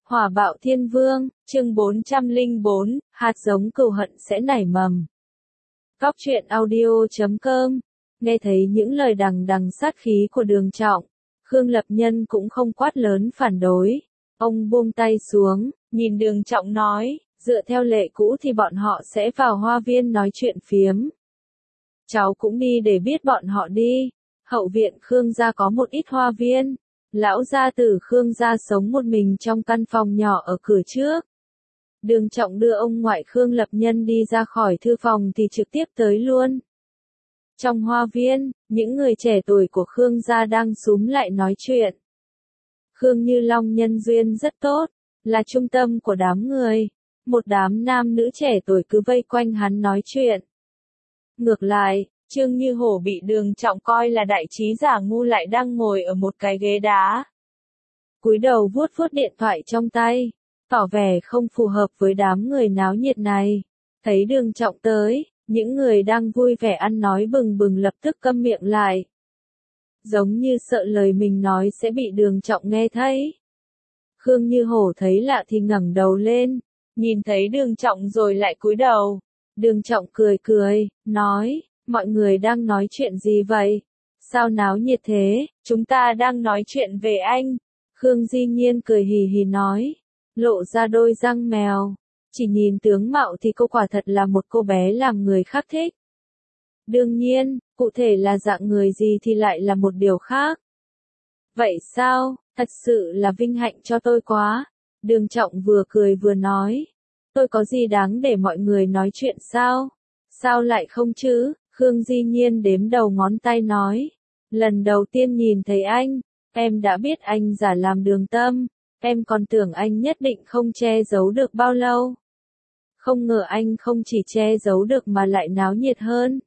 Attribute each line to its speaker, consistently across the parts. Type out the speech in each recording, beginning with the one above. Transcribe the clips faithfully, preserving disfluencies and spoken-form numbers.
Speaker 1: Hỏa bạo thiên vương, chương bốn trăm lẻ bốn, hạt giống cừu hận sẽ nảy mầm. Cóc truyện audio chấm com, nghe thấy những lời đằng đằng sát khí của Đường Trọng, Khương Lập Nhân cũng không quát lớn phản đối. Ông buông tay xuống, nhìn Đường Trọng nói, dựa theo lệ cũ thì bọn họ sẽ vào hoa viên nói chuyện phiếm. Cháu cũng đi để biết bọn họ đi. Hậu viện Khương gia có một ít hoa viên. Lão gia tử Khương gia sống một mình trong căn phòng nhỏ ở cửa trước. Đường Trọng đưa ông ngoại Khương Lập Nhân đi ra khỏi thư phòng thì trực tiếp tới luôn. Trong hoa viên, những người trẻ tuổi của Khương gia đang xúm lại nói chuyện. Khương Như Long nhân duyên rất tốt, là trung tâm của đám người. Một đám nam nữ trẻ tuổi cứ vây quanh hắn nói chuyện. Ngược lại, Trương Như Hổ bị Đường Trọng coi là đại trí giả ngu lại đang ngồi ở một cái ghế đá. Cúi đầu vuốt vuốt điện thoại trong tay, tỏ vẻ không phù hợp với đám người náo nhiệt này. Thấy Đường Trọng tới, những người đang vui vẻ ăn nói bừng bừng lập tức câm miệng lại. Giống như sợ lời mình nói sẽ bị Đường Trọng nghe thấy. Khương Như Hổ thấy lạ thì ngẩng đầu lên, nhìn thấy Đường Trọng rồi lại cúi đầu. Đường Trọng cười cười, nói, mọi người đang nói chuyện gì vậy? Sao náo nhiệt thế? Chúng ta đang nói chuyện về anh. Khương Di Nhiên cười hì hì nói, lộ ra đôi răng mèo. Chỉ nhìn tướng mạo thì cô quả thật là một cô bé làm người khác thích. Đương nhiên, cụ thể là dạng người gì thì lại là một điều khác. Vậy sao? Thật sự là vinh hạnh cho tôi quá. Đường Trọng vừa cười vừa nói. Tôi có gì đáng để mọi người nói chuyện sao? Sao lại không chứ? Khương Di Nhiên đếm đầu ngón tay nói. Lần đầu tiên nhìn thấy anh, em đã biết anh giả làm Đường Tâm. Em còn tưởng anh nhất định không che giấu được bao lâu. Không ngờ anh không chỉ che giấu được mà lại náo nhiệt hơn.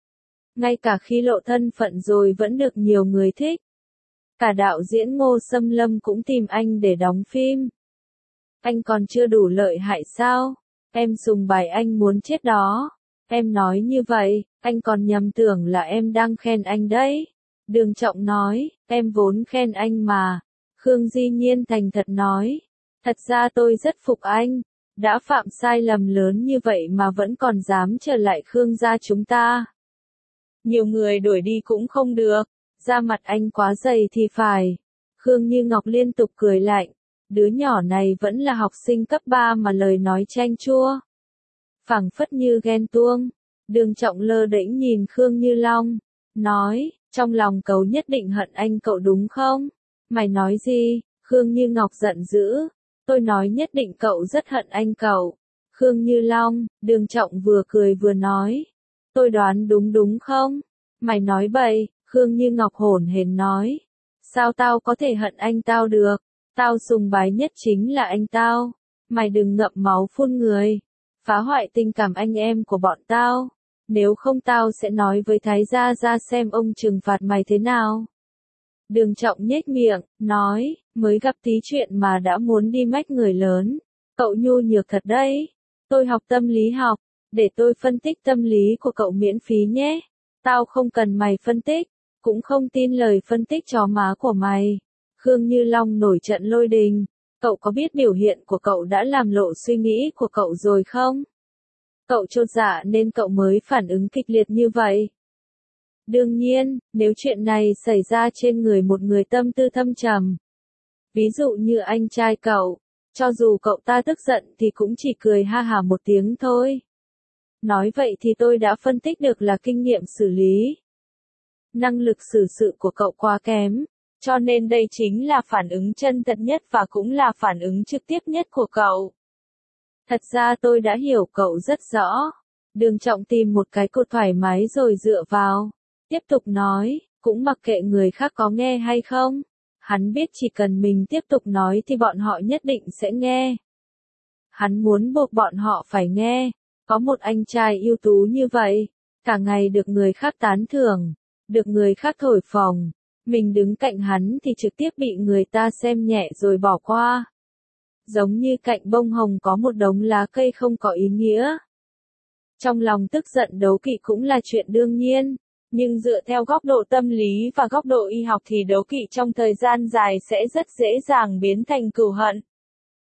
Speaker 1: Ngay cả khi lộ thân phận rồi vẫn được nhiều người thích. Cả đạo diễn Ngô Xâm Lâm cũng tìm anh để đóng phim. Anh còn chưa đủ lợi hại sao? Em sùng bái anh muốn chết đó. Em nói như vậy, anh còn nhầm tưởng là em đang khen anh đấy. Đường Trọng nói, em vốn khen anh mà. Khương Di Nhiên thành thật nói, thật ra tôi rất phục anh. Đã phạm sai lầm lớn như vậy mà vẫn còn dám trở lại Khương gia chúng ta. Nhiều người đuổi đi cũng không được, da mặt anh quá dày thì phải. Khương Như Ngọc liên tục cười lạnh, đứa nhỏ này vẫn là học sinh cấp ba mà lời nói chanh chua. Phảng phất như ghen tuông. Đường Trọng lơ đễnh nhìn Khương Như Long, nói, trong lòng cậu nhất định hận anh cậu đúng không? Mày nói gì? Khương Như Ngọc giận dữ. Tôi nói nhất định cậu rất hận anh cậu. Khương Như Long, Đường Trọng vừa cười vừa nói. Tôi đoán đúng đúng không? Mày nói bậy. Khương Như Ngọc hổn hển nói. Sao tao có thể hận anh tao được? Tao sùng bái nhất chính là anh tao. Mày đừng ngậm máu phun người. Phá hoại tình cảm anh em của bọn tao. Nếu không tao sẽ nói với Thái gia ra xem ông trừng phạt mày thế nào. Đường Trọng nhếch miệng, nói, mới gặp tí chuyện mà đã muốn đi mách người lớn. Cậu nhu nhược thật đấy. Tôi học tâm lý học, để tôi phân tích tâm lý của cậu miễn phí nhé. Tao không cần mày phân tích, cũng không tin lời phân tích chó má của mày. Khương Như Long nổi trận lôi đình. Cậu có biết biểu hiện của cậu đã làm lộ suy nghĩ của cậu rồi không? Cậu chột dạ nên cậu mới phản ứng kịch liệt như vậy. Đương nhiên, nếu chuyện này xảy ra trên người một người tâm tư thâm trầm. Ví dụ như anh trai cậu, cho dù cậu ta tức giận thì cũng chỉ cười ha hả một tiếng thôi. Nói vậy thì tôi đã phân tích được là kinh nghiệm xử lý. Năng lực xử sự của cậu quá kém. Cho nên đây chính là phản ứng chân thật nhất và cũng là phản ứng trực tiếp nhất của cậu. Thật ra tôi đã hiểu cậu rất rõ. Đường Trọng tìm một cái cột thoải mái rồi dựa vào. Tiếp tục nói, cũng mặc kệ người khác có nghe hay không. Hắn biết chỉ cần mình tiếp tục nói thì bọn họ nhất định sẽ nghe. Hắn muốn buộc bọn họ phải nghe. Có một anh trai ưu tú như vậy. Cả ngày được người khác tán thưởng. Được người khác thổi phồng. Mình đứng cạnh hắn thì trực tiếp bị người ta xem nhẹ rồi bỏ qua. Giống như cạnh bông hồng có một đống lá cây không có ý nghĩa. Trong lòng tức giận đố kỵ cũng là chuyện đương nhiên, nhưng dựa theo góc độ tâm lý và góc độ y học thì đố kỵ trong thời gian dài sẽ rất dễ dàng biến thành cừu hận.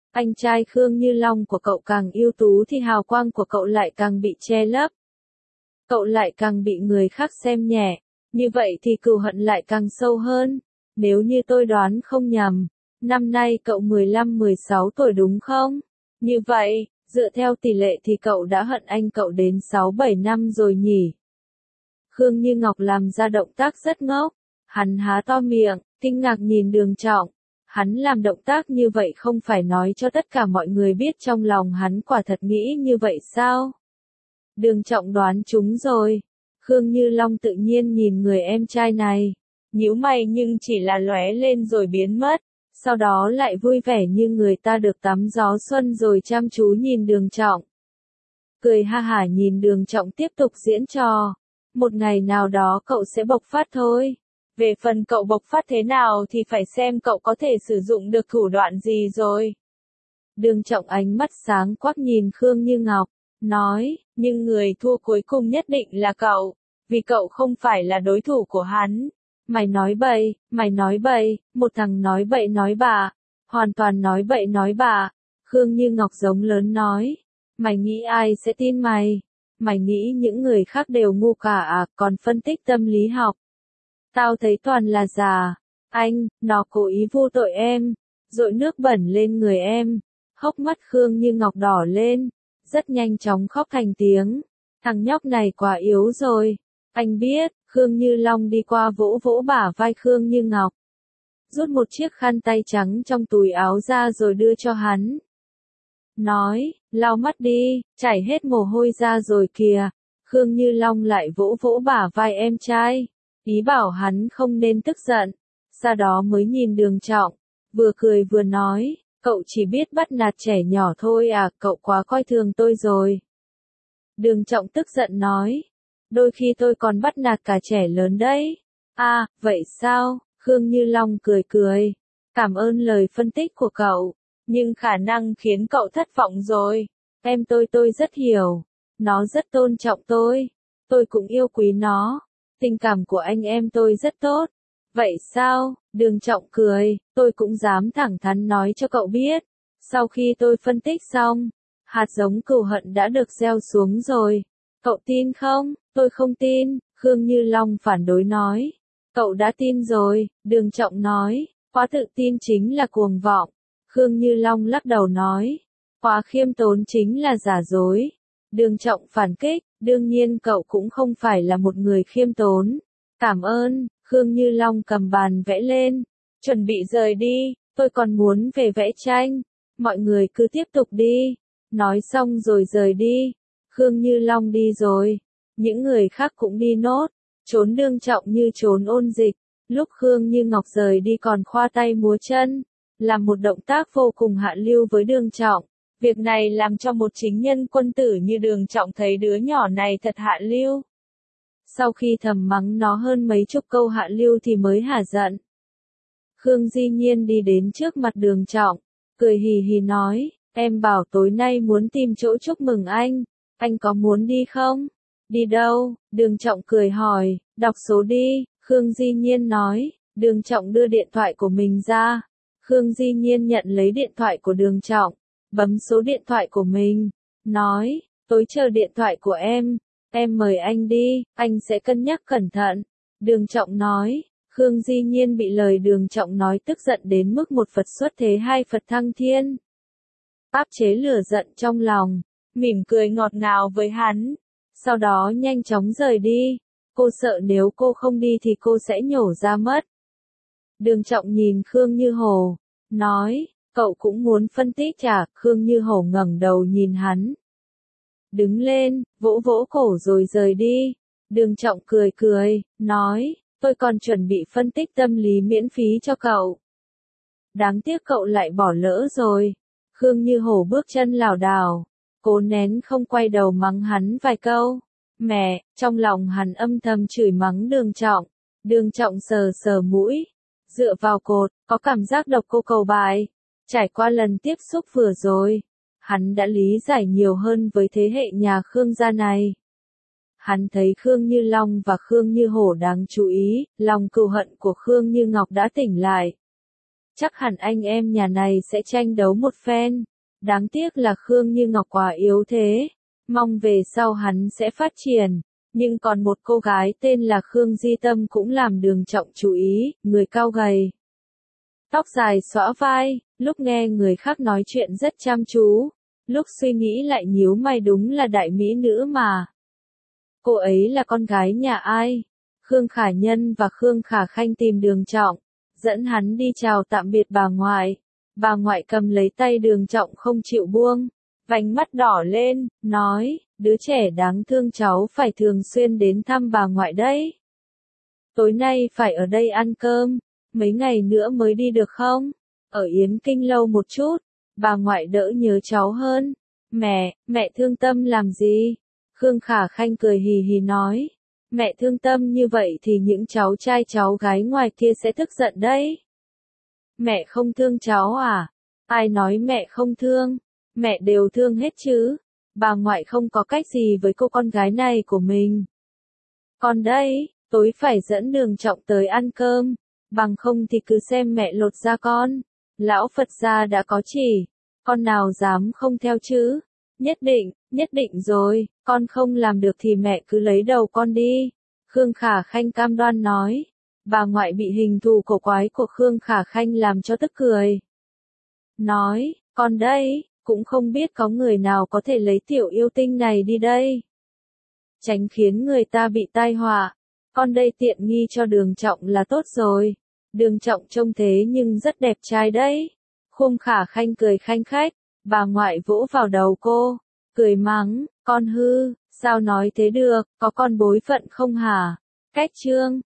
Speaker 1: Anh trai Khương Như Long của cậu càng ưu tú thì hào quang của cậu lại càng bị che lấp. Cậu lại càng bị người khác xem nhẹ, như vậy thì cừu hận lại càng sâu hơn. Nếu như tôi đoán không nhầm, năm nay cậu mười lăm mười sáu tuổi đúng không? Như vậy, dựa theo tỷ lệ thì cậu đã hận anh cậu đến sáu bảy năm rồi nhỉ? Khương Như Ngọc làm ra động tác rất ngốc, hắn há to miệng, kinh ngạc nhìn Đường Trọng. Hắn làm động tác như vậy không phải nói cho tất cả mọi người biết trong lòng hắn quả thật nghĩ như vậy sao? Đường Trọng đoán chúng rồi. Khương Như Long tự nhiên nhìn người em trai này, nhíu mày nhưng chỉ là lóe lên rồi biến mất, sau đó lại vui vẻ như người ta được tắm gió xuân rồi chăm chú nhìn Đường Trọng. Cười ha hả nhìn Đường Trọng tiếp tục diễn trò. Một ngày nào đó cậu sẽ bộc phát thôi. Về phần cậu bộc phát thế nào thì phải xem cậu có thể sử dụng được thủ đoạn gì rồi. Đường Trọng ánh mắt sáng quắc nhìn Khương Như Ngọc, nói, nhưng người thua cuối cùng nhất định là cậu, vì cậu không phải là đối thủ của hắn. Mày nói bậy, mày nói bậy, một thằng nói bậy nói bạ, hoàn toàn nói bậy nói bạ. Khương Như Ngọc giống lớn nói, mày nghĩ ai sẽ tin mày? Mày nghĩ những người khác đều ngu cả à, còn phân tích tâm lý học. Tao thấy toàn là giả. Anh, nó cố ý vu tội em, dội nước bẩn lên người em. Hốc mắt Khương Như Ngọc đỏ lên, rất nhanh chóng khóc thành tiếng. Thằng nhóc này quá yếu rồi. Anh biết, Khương Như Long đi qua vỗ vỗ bả vai Khương Như Ngọc. Rút một chiếc khăn tay trắng trong túi áo ra rồi đưa cho hắn. Nói, lau mắt đi, chảy hết mồ hôi ra rồi kìa. Khương Như Long lại vỗ vỗ bả vai em trai, ý bảo hắn không nên tức giận. Sau đó mới nhìn Đường Trọng, vừa cười vừa nói, cậu chỉ biết bắt nạt trẻ nhỏ thôi à, cậu quá coi thường tôi rồi. Đường Trọng tức giận nói, đôi khi tôi còn bắt nạt cả trẻ lớn đấy. À, vậy sao? Khương Như Long cười cười, cảm ơn lời phân tích của cậu, nhưng khả năng khiến cậu thất vọng rồi. Em tôi tôi rất hiểu, nó rất tôn trọng tôi, tôi cũng yêu quý nó, tình cảm của anh em tôi rất tốt. Vậy sao? Đường Trọng cười, tôi cũng dám thẳng thắn nói cho cậu biết. Sau khi tôi phân tích xong, hạt giống cừu hận đã được gieo xuống rồi. Cậu tin không? Tôi không tin, Khương Như Long phản đối nói. Cậu đã tin rồi, Đường Trọng nói, quá tự tin chính là cuồng vọng. Khương Như Long lắc đầu nói, quá khiêm tốn chính là giả dối. Đường Trọng phản kích, đương nhiên cậu cũng không phải là một người khiêm tốn. Cảm ơn, Khương Như Long cầm bàn vẽ lên, chuẩn bị rời đi, tôi còn muốn về vẽ tranh. Mọi người cứ tiếp tục đi. Nói xong rồi rời đi. Khương Như Long đi rồi, những người khác cũng đi nốt, trốn Đường Trọng như trốn ôn dịch. Lúc Khương Như Ngọc rời đi còn khoa tay múa chân, làm một động tác vô cùng hạ lưu với Đường Trọng. Việc này làm cho một chính nhân quân tử như Đường Trọng thấy đứa nhỏ này thật hạ lưu. Sau khi thầm mắng nó hơn mấy chục câu hạ lưu thì mới hả giận. Khương Di Nhiên đi đến trước mặt Đường Trọng, cười hì hì nói, em bảo tối nay muốn tìm chỗ chúc mừng anh, anh có muốn đi không? Đi đâu? Đường Trọng cười hỏi, đọc số đi, Khương Di Nhiên nói. Đường Trọng đưa điện thoại của mình ra. Khương Di Nhiên nhận lấy điện thoại của Đường Trọng, bấm số điện thoại của mình, nói, tối chờ điện thoại của em, em mời anh đi, anh sẽ cân nhắc cẩn thận. Đường Trọng nói. Khương Di Nhiên bị lời Đường Trọng nói tức giận đến mức một Phật xuất thế hai Phật thăng thiên. Áp chế lửa giận trong lòng, mỉm cười ngọt ngào với hắn, sau đó nhanh chóng rời đi. Cô sợ nếu cô không đi thì cô sẽ nhổ ra mất. Đường Trọng nhìn Khương Như Hồ, nói, cậu cũng muốn phân tích à? Khương Như Hồ ngẩng đầu nhìn hắn, đứng lên, vỗ vỗ cổ rồi rời đi. Đường Trọng cười cười, nói, tôi còn chuẩn bị phân tích tâm lý miễn phí cho cậu. Đáng tiếc cậu lại bỏ lỡ rồi. Khương Như Hồ bước chân lảo đảo, cố nén không quay đầu mắng hắn vài câu. Mẹ, trong lòng hắn âm thầm chửi mắng Đường Trọng. Đường Trọng sờ sờ mũi, dựa vào cột, có cảm giác độc cô cầu bài. Trải qua lần tiếp xúc vừa rồi, hắn đã lý giải nhiều hơn với thế hệ nhà Khương gia này. Hắn thấy Khương Như Long và Khương Như Hổ đáng chú ý, lòng cừu hận của Khương Như Ngọc đã tỉnh lại. chắc hẳn anh em nhà này sẽ tranh đấu một phen. Đáng tiếc là Khương Như Ngọc quá yếu thế, mong về sau hắn sẽ phát triển. Nhưng còn một cô gái tên là Khương Di Tâm cũng làm Đường Trọng chú ý, người cao gầy, tóc dài xõa vai, lúc nghe người khác nói chuyện rất chăm chú, lúc suy nghĩ lại nhíu mày, đúng là đại mỹ nữ mà. Cô ấy là con gái nhà ai? Khương Khả Nhân và Khương Khả Khanh tìm Đường Trọng, dẫn hắn đi chào tạm biệt bà ngoại. Bà ngoại cầm lấy tay Đường Trọng không chịu buông, vành mắt đỏ lên, nói, đứa trẻ đáng thương cháu phải thường xuyên đến thăm bà ngoại đấy. Tối nay phải ở đây ăn cơm, mấy ngày nữa mới đi được không? Ở Yến Kinh lâu một chút, bà ngoại đỡ nhớ cháu hơn. Mẹ, mẹ thương Tâm làm gì? Khương Khả Khanh cười hì hì nói, mẹ thương Tâm như vậy thì những cháu trai cháu gái ngoài kia sẽ tức giận đấy. Mẹ không thương cháu à? Ai nói mẹ không thương? Mẹ đều thương hết chứ. Bà ngoại không có cách gì với cô con gái này của mình. Còn đây, tối phải dẫn Đường Trọng tới ăn cơm, bằng không thì cứ xem mẹ lột da con. Lão Phật gia đã có chỉ, con nào dám không theo chứ? Nhất định, nhất định rồi, con không làm được thì mẹ cứ lấy đầu con đi. Khương Khả Khanh cam đoan nói. Bà ngoại bị hình thù cổ quái của Khương Khả Khanh làm cho tức cười. Nói, con đây, cũng không biết có người nào có thể lấy tiểu yêu tinh này đi đây. Tránh khiến người ta bị tai họa. Con đây tiện nghi cho Đường Trọng là tốt rồi. Đường Trọng trông thế nhưng rất đẹp trai đấy. Khương Khả Khanh cười khanh khách, bà ngoại vỗ vào đầu cô, cười mắng, con hư, sao nói thế được, có con bối phận không hả? Cách chương